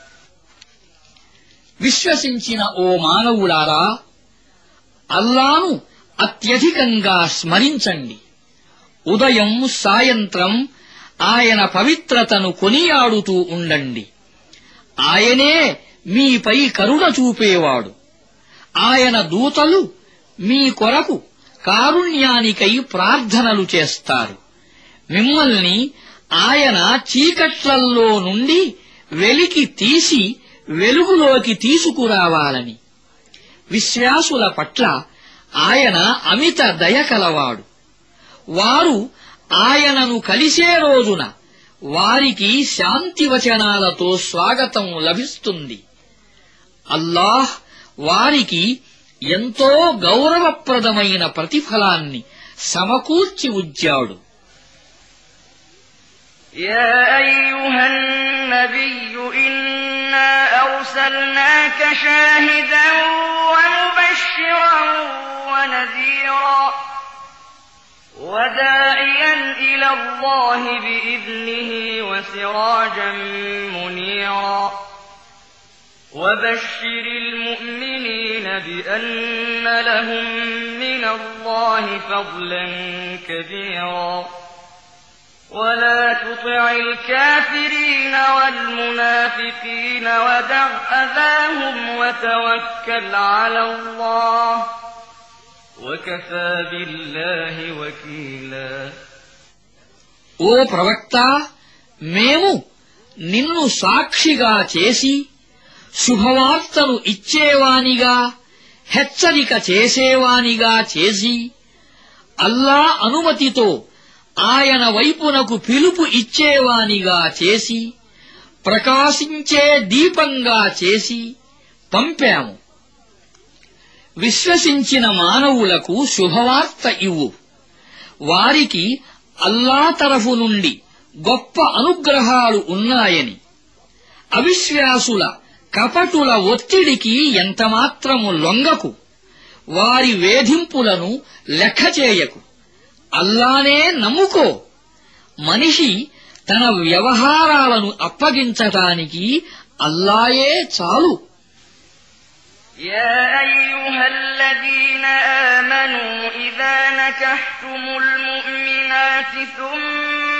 విశ్వసించిన ఓ మానవులారా, అల్లాను అత్యధికంగా స్మరించండి. ఉదయం సాయంత్రం ఆయన పవిత్రతను కొనియాడుతూ ఉండండి. ఆయనే మీపై కరుణ చూపేవాడు. ఆయన దూతలు మీ కొరకు కారుణ్యానికై ప్రార్థనలు చేస్తారు. మిమ్మల్ని ఆయన చీకట్లల్లో నుండి వెలికి తీసి వెలుగులోకి తీసుకురావాలని. విశ్వాసుల పట్ల ఆయన అమిత దయ కలవాడు. వారు ఆయనను కలిసే రోజున వారికి శాంతి వచనాలతో స్వాగతం లభిస్తుంది. అల్లాహ్ వారికి ఎంతో గౌరవప్రదమైన ప్రతిఫలాన్ని సమకూర్చి ఉంచాడు. يا أيها النبي إنا أرسلناك شاهدا ومبشرا ونذيرا وداعيا الله بإذنه وسراجا منيرا وبشر المؤمنين بأن لهم من الله فضلا كبيرا ولا تطع الكافرين والمنافقين ودع أذاهم وتوكل على الله وكفى بالله وكيلا. ఓ ప్రవక్త, మేము నిన్ను సాక్షిగా చేసి శుభవార్తను ఇచ్చేవానిగా హెచ్చరిక చేసేవానిగా చేసి అల్లా అనుమతితో ఆయన వైపునకు పిలుపు ఇచ్చేవానిగా చేసి ప్రకాశించే దీపంగా చేసి పంపాము. విశ్వసించిన మానవులకు శుభవార్త ఇవ్వు. వారికి అల్లా తరఫు నుండి గొప్ప అనుగ్రహాలు ఉన్నాయని. అవిశ్వాసుల కపటుల ఒత్తిడికి ఎంతమాత్రము లొంగకు. వారి వేధింపులను లెక్కచేయకు. అల్లానే నమ్ముకో. మనిషి తన వ్యవహారాలను అప్పగించటానికి అల్లాయే చాలు. يا أيها الذين آمنوا إذا نكحتم المؤمنات ثم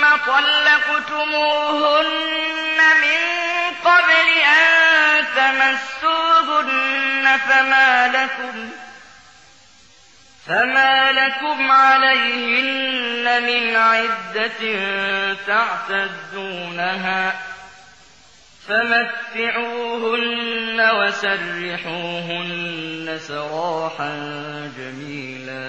طلقتموهن من قبل أن تمسوهن فما لكم عليهن من عدة تعتدونها فمتعوهن وسرحوهن سراحا جميلا.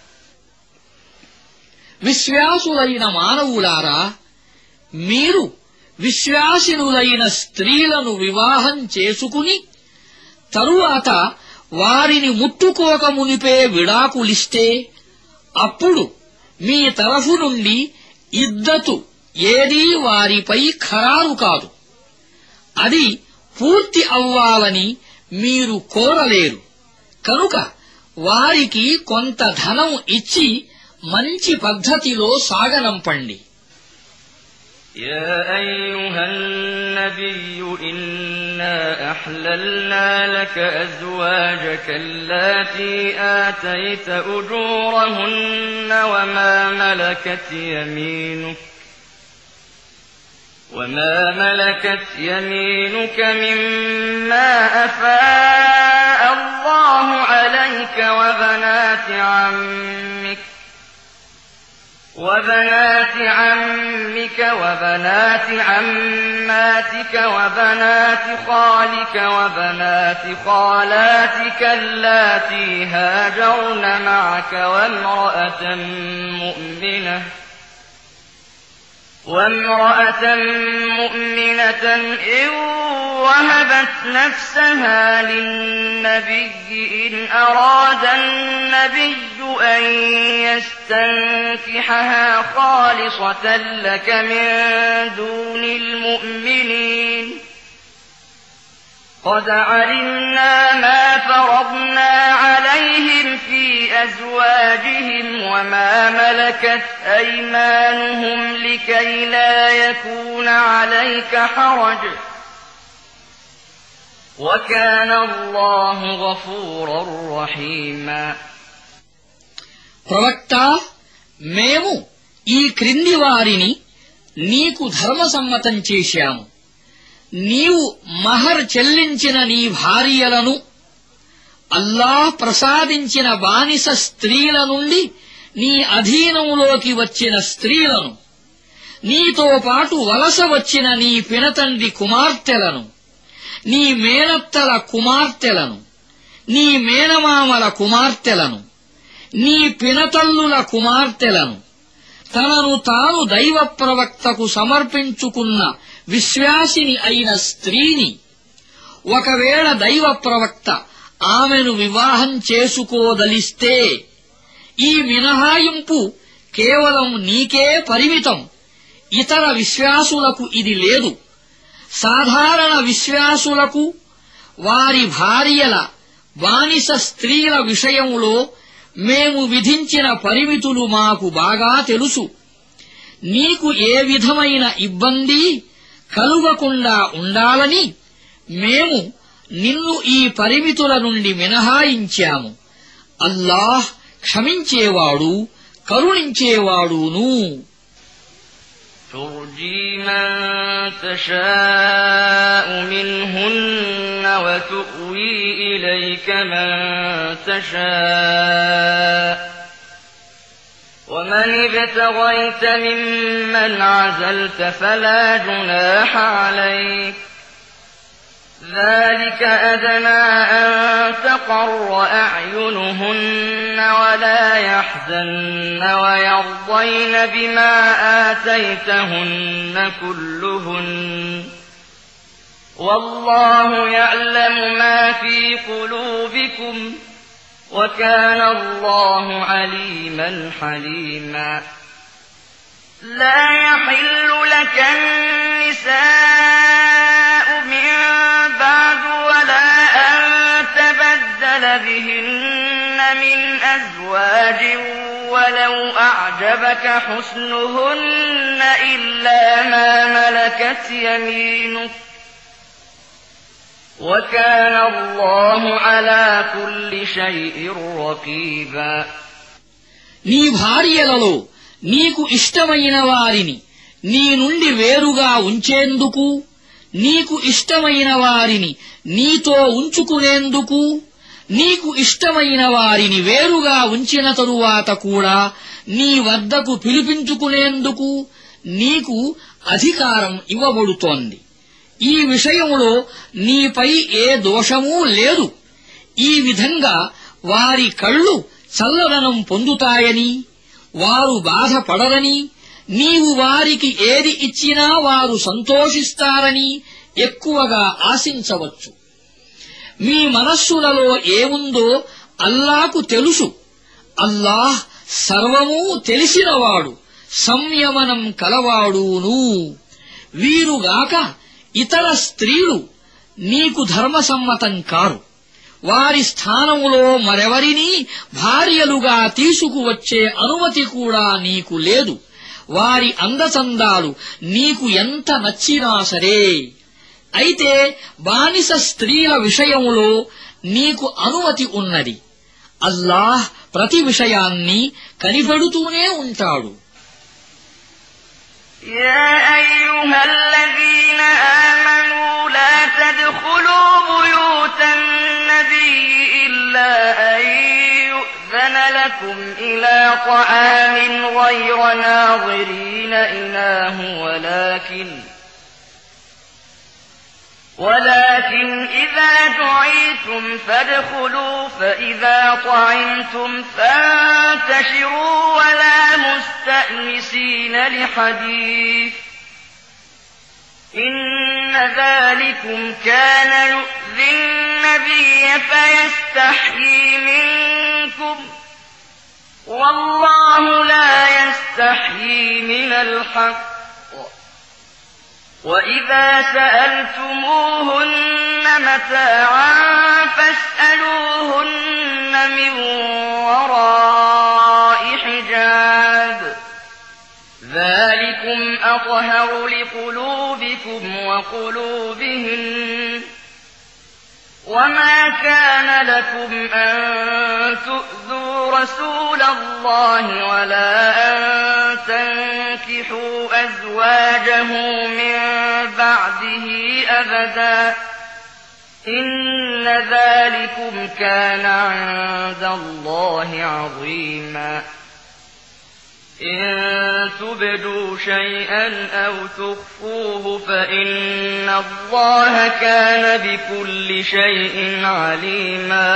విశ్వాసులైన మానవులారా, మీరు విశ్వాసినులైన స్త్రీలను వివాహం చేసుకుని తరువాత వారిని ముట్టుకోకమునిపే విడాకులిస్తే అప్పుడు మీ తరఫు నుండి ఇద్దతు ఏదీ వారిపై ఖరారు కాదు. అది పూర్తి అవ్వాలని మీరు కోరలేరు. కనుక వారికి కొంత ధనం ఇచ్చి మంచి పద్ధతిలో సాగనంపండి. يا أيها النبي إنا أحللنا لك أزواجك اللاتي آتيت أجورهن وما ملكت يمينك مما أفاء الله عليك وبنات عمك وبنات عماتك وبنات خالك وبنات خالاتك اللاتي هاجرن معك وامرأة مؤمنة إن وهبت نفسها للنبي إن أراد النبي أن يستنكحها خالصة لك من دون المؤمنين قد علمنا ما فرضنا عليهم في أزواجهم وما ملكت أيمانهم لكي لا يكون عليك حرج وكان الله غفورا رحيما. ప్రవక్త, మేము ఈ క్రింది వారిని నీకు ధర్మసమ్మతం చేశాము. నీవు మహర్ చెల్లించిన నీ భార్యలను, అల్లాహ్ ప్రసాదించిన బానిస స్త్రీల నుండి నీ అధీనంలోకి వచ్చిన స్త్రీలను, నీతో పాటు వలస వచ్చిన నీ పినతండ్రి కుమార్తెలను, నీ మేనత్తల కుమార్తెలను, నీ మేనమామల కుమార్తెలను, నీ పినతల్లుల కుమార్తెలను, తనను తాను దైవ ప్రవక్తకు సమర్పించుకున్న విశ్వాసిని అయిన స్త్రీని, ఒకవేళ దైవ ప్రవక్త ఆమెను వివాహం చేసుకోదలిస్తే ఈ మినహాయింపు కేవలం నీకే పరిమితం. ఇతర విశ్వాసులకు ఇది లేదు. సాధారణ విశ్వాసులకు వారి భార్యల బానిస స్త్రీల విషయంలో మేము విధించిన పరిమితులు మాకు బాగా తెలుసు. నీకు ఏ విధమైన ఇబ్బంది కలుగకుండా ఉండాలని మేము నిన్ను ఈ పరిమితుల నుండి మినహాయించాము. అల్లాహ్ క్షమించేవాడు కరుణించేవాడును. ترجي من تشاء منهن وتؤوي إليك من تشاء ومن ابتغيت ممن عزلت فلا جناح عليك ذلك أدنى أن تقر أعينهن ولا يحزن ويرضين بما آتيتهن كلهن والله يعلم ما في قلوبكم وكان الله عليما حليما لا يحل لك النساء من بعد ولا أن تبدل بهن من أزواج ولو أعجبك حسنهن إلا ما ملكت يمينك وكان الله على كل شيء رقيبا నీ భార్యలలో నీకు ఇష్టమైన వారిని నీ నుండి వేరుగా ఉంచేందుకు, నీకు ఇష్టమైన వారిని నీతో ఉంచుకునేందుకు, నీకు ఇష్టమైన వారిని వేరుగా ఉంచిన తరువాత కూడా నీ వద్దకు పిలిపించుకునేందుకు నీకు అధికారం ఇవ్వబడుతోంది. ఈ విషయంలో నీపై ఏ దోషమూ లేదు. ఈ విధంగా వారి కళ్ళు చల్లదనం పొందుతాయని, వారు బాధపడరని, నీవు వారికి ఏది ఇచ్చినా వారు సంతోషిస్తారని ఎక్కువగా ఆశించవచ్చు. మీ మనస్సులలో ఏముందో అల్లాకు తెలుసు. అల్లాహ్ సర్వమూ తెలిసినవాడు, సంయమనం కలవాడును. వీరుగాక ఇతర స్త్రీలు నీకు ధర్మసమ్మతం కారు. వారి స్థానములో మరెవరినీ భార్యలుగా తీసుకువచ్చే అనుమతి కూడా నీకు లేదు. వారి అందచందాలు నీకు ఎంత నచ్చినా సరే. అయితే బానిస స్త్రీల విషయములో నీకు అనుమతి ఉన్నది. అల్లాహ్ ప్రతి విషయాన్ని కనిపెడుతూనే ఉంటాడు. يا أيها الذين آمنوا لا تدخلوا بيوت النبي إلا أن يؤذن لكم إلى طعام غير ناظرين إناه ولكن إذا دعيتم فادخلوا فإذا طعمتم فانتشروا ولا مستأنسين لحديث إن ذلكم كان يؤذي النبي فيستحيي منكم والله لا يستحيي من الحق وإذا سألتموهن متاعا فاسألوهن من وراء حجاب ذلكم أطهر لقلوبكم وقلوبهن وما كان لكم أن تؤذوا رسول الله ولا أن تنكحوا أزواجه من بعده أبدا إن ذلكم كان عند الله عظيما إن تبدوا شيئا أو تخفوه فإن الله كان بكل شيء عليما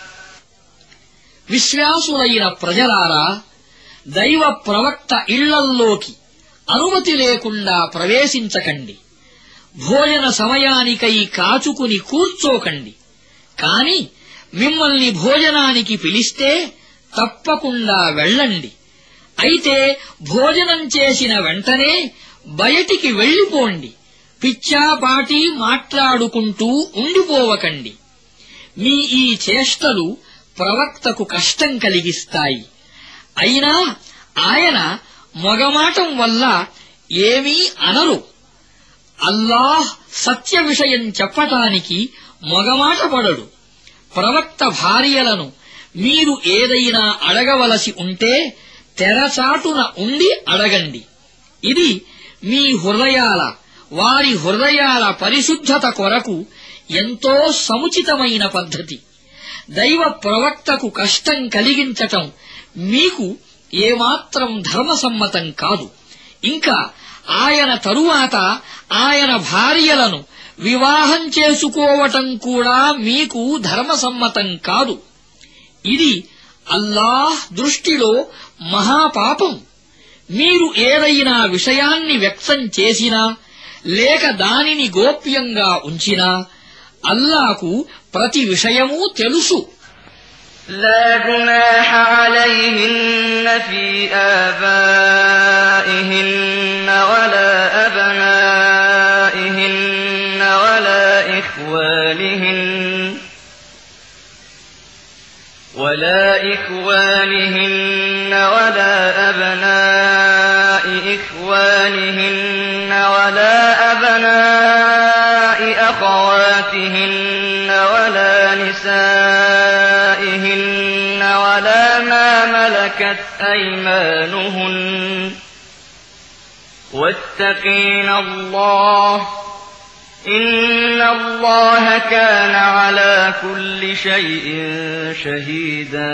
విశ్వాసులైన ప్రజలారా, దైవ ప్రవక్త ఇళ్లల్లోకి అనుమతి లేకుండా ప్రవేశించకండి. భోజన సమయానికై కాచుకుని కూర్చోకండి. కాని మిమ్మల్ని భోజనానికి పిలిస్తే తప్పకుండా వెళ్ళండి. అయితే భోజనం చేసిన వెంటనే బయటికి వెళ్ళిపోండి. పిచ్చాపాటి మాట్లాడుకుంటూ ఉండిపోవకండి. మీ ఈ చేష్టలు ప్రవక్తకు కష్టం కలిగిస్తాయి. అయినా ఆయన మొగమాటం వల్ల ఏమీ అనరు. అల్లాహ్ సత్య విషయం చెప్పటానికి మొగమాట పడడు. ప్రవక్త భార్యలను మీరు ఏదైనా అడగవలసి ఉంటే తెరచాటున ఉండి అడగండి. ఇది మీ వారి హృదయాల పరిశుద్ధత కొరకు ఎంతో సముచితమైన పద్ధతి. దైవ ప్రవక్తకు కష్టం కలిగించటం మీకు ఏమాత్రం ధర్మసమ్మతం కాదు. ఇంకా ఆయన తరువాత ఆయన భార్యలను వివాహం చేసుకోవటం కూడా మీకు ధర్మసమ్మతం కాదు. ఇది అల్లాహ్ దృష్టిలో మహాపాపం. మీరు ఏదైనా విషయాన్ని వ్యక్తం చేసినా లేక దానిని గోప్యంగా ఉంచినా అల్లాహకు ప్రతి విషయమూ తెలుసు. لا جناح عليهن في آبائهن ولا أبنائهن ولا إخوانهن ولا أبناء إخوانهن ولا أبناء أخواتهن ولا نسائهن ولا ما ملكت أيمانهن واتقين الله إن الله كان على كل شيء شهيدا.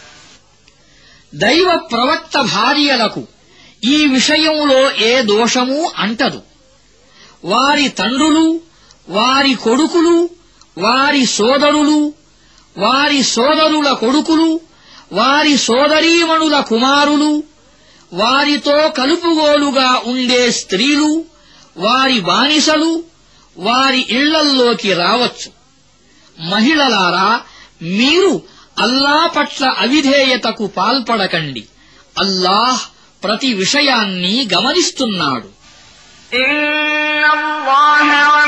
దైవ ప్రవక్త భార్యలకు ఈ విషయంలో ఏ దోషమూ అంటదు. వారి తండ్రులు, వారి కొడుకులు, వారి సోదరులు, వారి సోదరుల కొడుకులు, వారి సోదరీమణుల కుమారులు, వారితో కలుపుగోలుగా ఉండే స్త్రీలు, వారి బానిసలు వారి ఇళ్లల్లోకి రావచ్చు. మహిళలారా, మీరు అల్లాహ్ పట్ల అవిధేయతకు పాల్పడకండి. అల్లాహ్ ప్రతి విషయాన్ని గమనిస్తున్నాడు. إن الله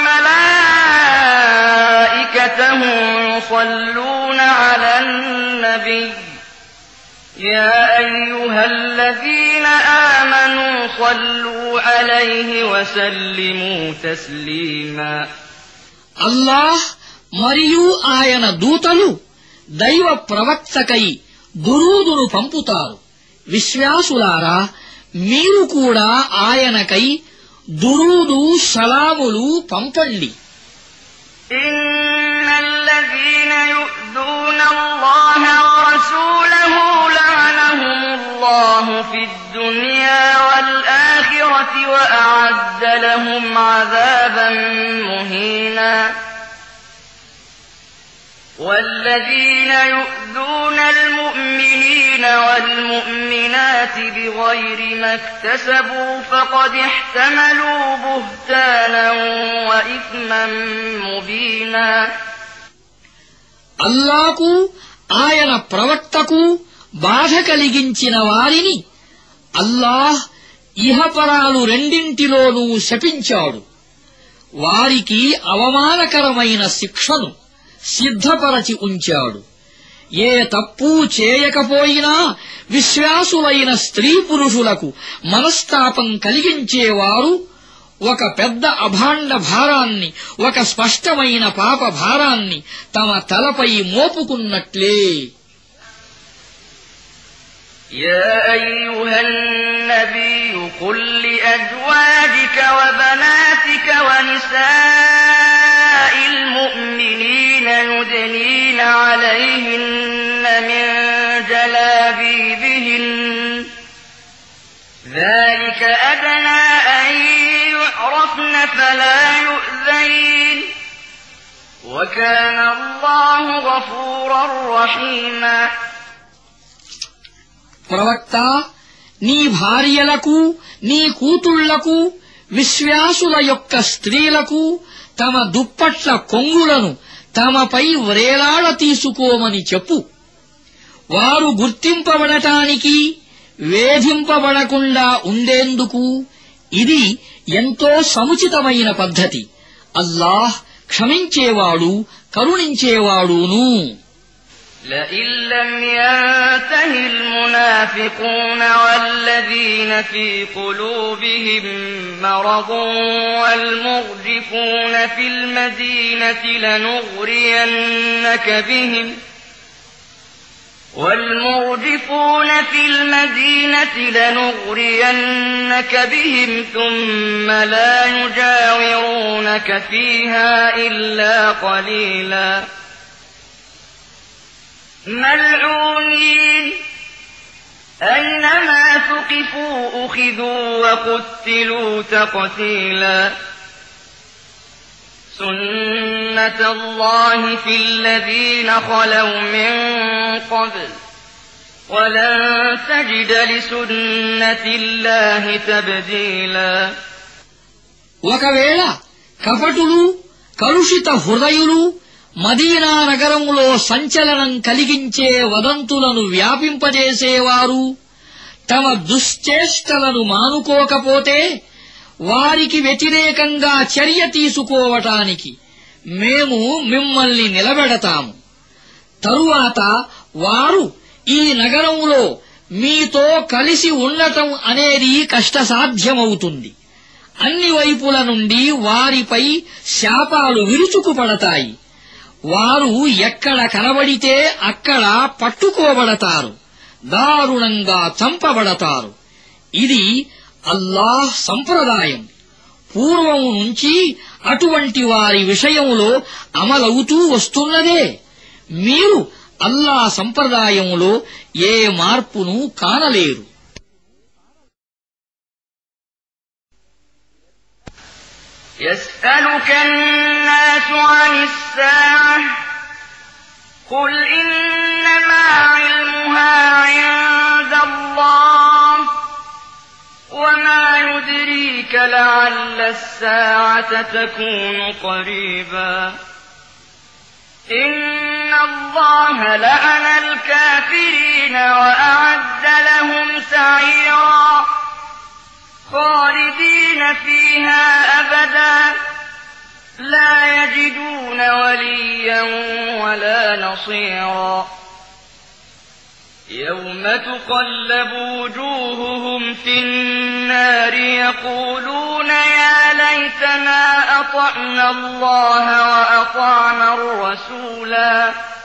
وملائكته يصلون على النبي يا أيها الذين آمنوا صلوا عليه وسلموا تسليما. అల్లాహ్ మరియు ఆయన దూతలు దైవ ప్రవక్తకై దురూదును పంపుతారు. విశ్వాసులారా, మీరు కూడా ఆయనకై దురూదు సలాములు పంపండి. إن الذين يؤذون الله ورسوله لعنهم الله في الدنيا والآخرة وأعد لهم عذابا مهينا. والذين يؤذون المؤمنين والمؤمنات بغير ما اكتسبوا فقد احتملوا بهتانا وإثما مبينا. అల్లాకు ఆయన ప్రవక్తకు బాధ కలిగించిన వారిని అల్లాహ్ ఇహపరాలు రెండింటిలోనూ శపించాడు. వారికి అవమానకరమైన శిక్షను సిద్ధపరచి ఉంచాడు. ఏ తప్పు చేయకపోయినా విశ్వాసులైన స్త్రీ పురుషులకు మనస్తాపం కలిగించేవారు ఒక పెద్ద అభాండ భారాన్ని, ఒక స్పష్టమైన పాప భారాన్ని తమ తలపై మోపుకున్నట్లే. يا أيها النبي قل لأزواجك وبناتك ونساء المؤمنين يدنين عليهن من جلابيبهن ذلك أدنى أن يعرفن فلا يؤذين وكان الله غفورا رحيما. ప్రవక్త, నీ భార్యలకు, నీ కూతుళ్లకు, విశ్వాసుల యొక్క స్త్రీలకు తమ దుప్పట్ల కొంగులను తమపై వ్రేలాడ తీసుకోమని చెప్పు. వారు గుర్తింపబడటానికి, వేధింపబడకుండా ఉండేందుకు ఇది ఎంతో సముచితమైన పద్ధతి. అల్లాహ్ క్షమించేవాడు, కరుణించేవాడును. لئن لم ينته المنافقون والذين في قلوبهم مرض والمرجفون في المدينة لنغرينك بهم ثم لا يجاورونك فيها إلا قليلا ملعونين أينما ثقفوا أخذوا وقتلوا تقتيلا سنة الله في الذين خلوا من قبل ولن تجد لسنة الله تبديلا ఒకవేళ కపటులు కలుషిత హృదయులు మదీనా నగరములో సంచలనం కలిగించే వదంతులను వ్యాపింపజేసేవారు తమ దుశ్చేష్టలను మానుకోకపోతే వారికి వ్యతిరేకంగా చర్య తీసుకోవటానికి మేము మిమ్మల్ని నిలబెడతాము. తరువాత వారు ఈ నగరంలో మీతో కలిసి ఉండటం అనేది కష్టసాధ్యమవుతుంది. అన్ని వైపుల నుండి వారిపై శాపాలు విరుచుకుపడతాయి. వారు ఎక్కడ కనబడితే అక్కడ పట్టుకోబడతారు, దారుణంగా చంపబడతారు. ఇది అల్లాహ్ సంప్రదాయం. పూర్వం నుంచి అటువంటి వారి విషయంలో అమలవుతూ వస్తున్నదే. మీరు అల్లాహ్ సంప్రదాయంలో ఏ మార్పును కానలేరు. يسألك الناس عن الساعة قل إنما علمها عند الله وما يدريك لعل الساعة تكون قريبا إن الله لعن الكافرين وأعد لهم سعيرا خالدين فيها أبدا لا يجدون وليا ولا نصيرا يوم تقلب وجوههم في النار يقولون يا ليتنا أطعنا الله وأطعنا الرسولا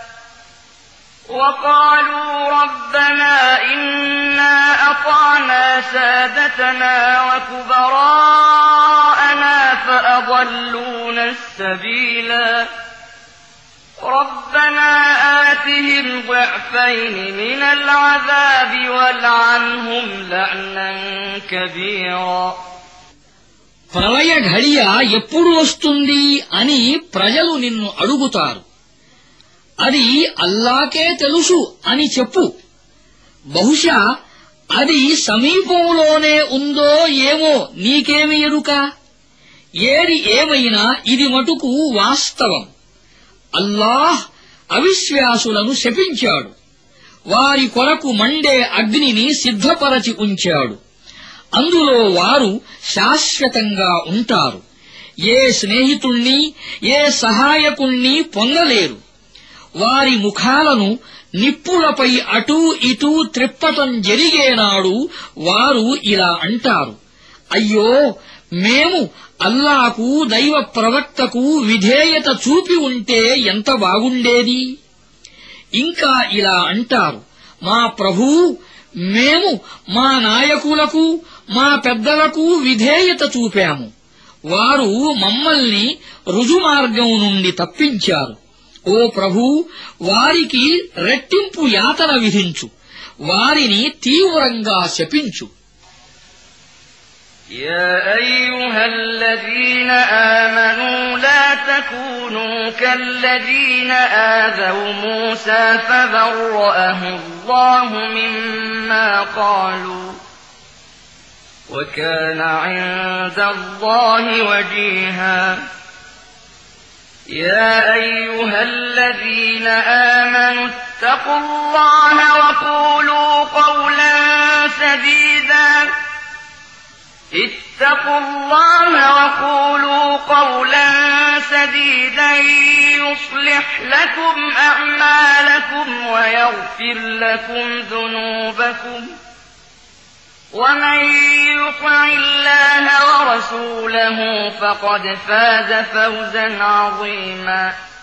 وقالوا ربنا إنا أطعنا سادتنا وكبراءنا فأضلونا السبيلا ربنا آتهم ضعفين من العذاب والعنهم لعنا كبيرا ప్రళయ ఘడియ ఎప్పుడు వస్తుంది అని ప్రజలు నిన్ను అడుగుతారు. అది అల్లాకే తెలుసు అని చెప్పు. బహుశా అది సమీపంలోనే ఉందో ఏమో నీకేమి ఎరుక. ఏది ఏమైనా ఇది మటుకు వాస్తవం. అల్లాహ్ అవిశ్వాసులను శపించాడు. వారి కొరకు మండే అగ్నిని సిద్ధపరచి ఉంచాడు. అందులో వారు శాశ్వతంగా ఉంటారు. ఏ స్నేహితుణ్ణి ఏ సహాయకుణ్ణి పొందలేరు. వారి ముఖాలను నిప్పులపై అటూ ఇటూ త్రిప్పటం జరిగేనాడు వారు ఇలా అంటారు, అయ్యో మేము అల్లాకు దైవ ప్రవక్తకు విధేయత చూపి ఉంటే ఎంత బాగుండేది. ఇంకా ఇలా అంటారు, మా ప్రభూ, మేము మా నాయకులకు మా పెద్దలకు విధేయత చూపాము. వారు మమ్మల్ని రుజుమార్గం నుండి తప్పించారు. ఓ ప్రభూ, వారికి రెట్టింపు యాతన విధించు, వారిని తీవ్రంగా శపించు. يا أيها الذين آمنوا لا تكونوا كالذين آذوا موسى فبرأه الله مما قالوا وكان عند الله وجيها يا أيها الذين آمنوا اتقوا الله وقولوا قولا سديدا اتقوا الله وقولوا قولا سديدا يصلح لكم أعمالكم ويغفر لكم ذنوبكم ومن يطع الله ورسوله فقد فاز فوزا عظيما.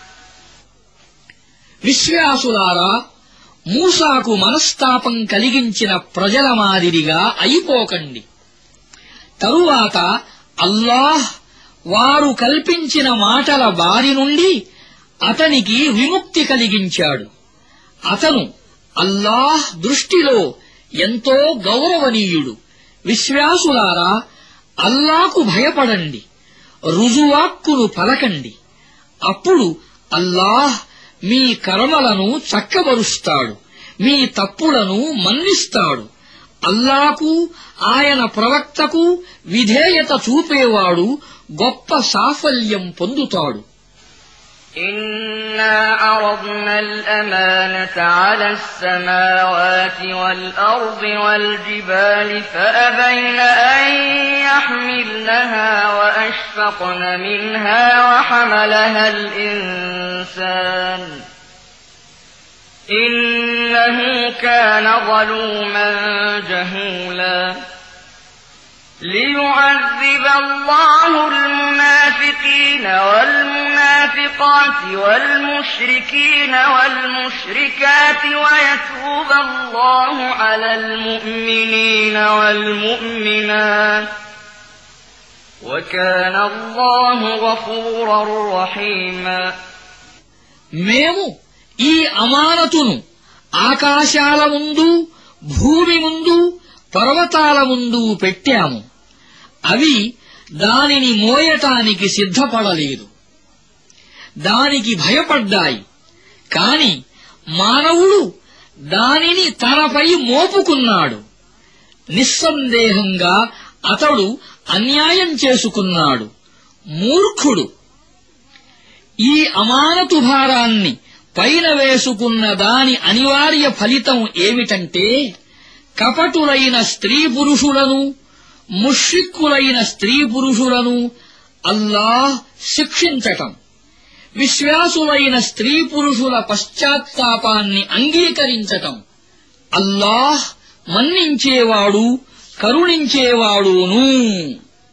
విశ్వాసులారా, మూసాకు మనస్తాపం కలిగించిన ప్రజల మాదిరిగా అయిపోకండి. తరువాత అల్లాహ్ వారు కల్పించిన మాటల బారి నుండి అతనికి విముక్తి కలిగించాడు. అతను అల్లాహ్ దృష్టిలో ఎంతో గౌరవనీయుడు. విశ్వాసులారా, అల్లాకు భయపడండి, రుజువాక్కును పలకండి. అప్పుడు అల్లాహ్ మీ కర్మలను చక్కబరుస్తాడు, మీ తప్పులను మన్నిస్తాడు. అల్లాకు, ఆయన ప్రవక్తకు విధేయత చూపేవాడు గొప్ప సాఫల్యం పొందుతాడు. إنا عرضنا الأمانة على السماوات والأرض والجبال فأبين أن يحملنها وأشفقن منها وحملها الإنسان إنه كان ظلوما جهولا. ليعذب الله المنافقين والمنافقات والمشركين والمشركات ويتوب الله على المؤمنين والمؤمنات وكان الله غفورا رحيما. మేము ఈ అమానతును ఆకాశాల ముందు, భూమి ముందు, పర్వతాల ముందు పెట్టాము. అవి దానిని మోయటానికి సిద్ధపడలేదు, దానికి భయపడ్డాయి. కాని మానవుడు దానిని తనపై మోపుకున్నాడు. నిస్సందేహంగా అతడు అన్యాయం చేసుకున్నాడు, మూర్ఖుడు. ఈ అమానతు భారాన్ని పైన వేసుకున్న దాని అనివార్య ఫలితం ఏమిటంటే, కపటులైన స్త్రీ పురుషులను, ముష్రిక్కులైన స్త్రీ పురుషులను అల్లాహ్ శిక్షించటం. విశ్వాసులైన స్త్రీ పురుషుల పశ్చాత్తాపాన్ని అంగీకరించటం. అల్లాహ్ మన్నించేవాడు, కరుణించేవాడును.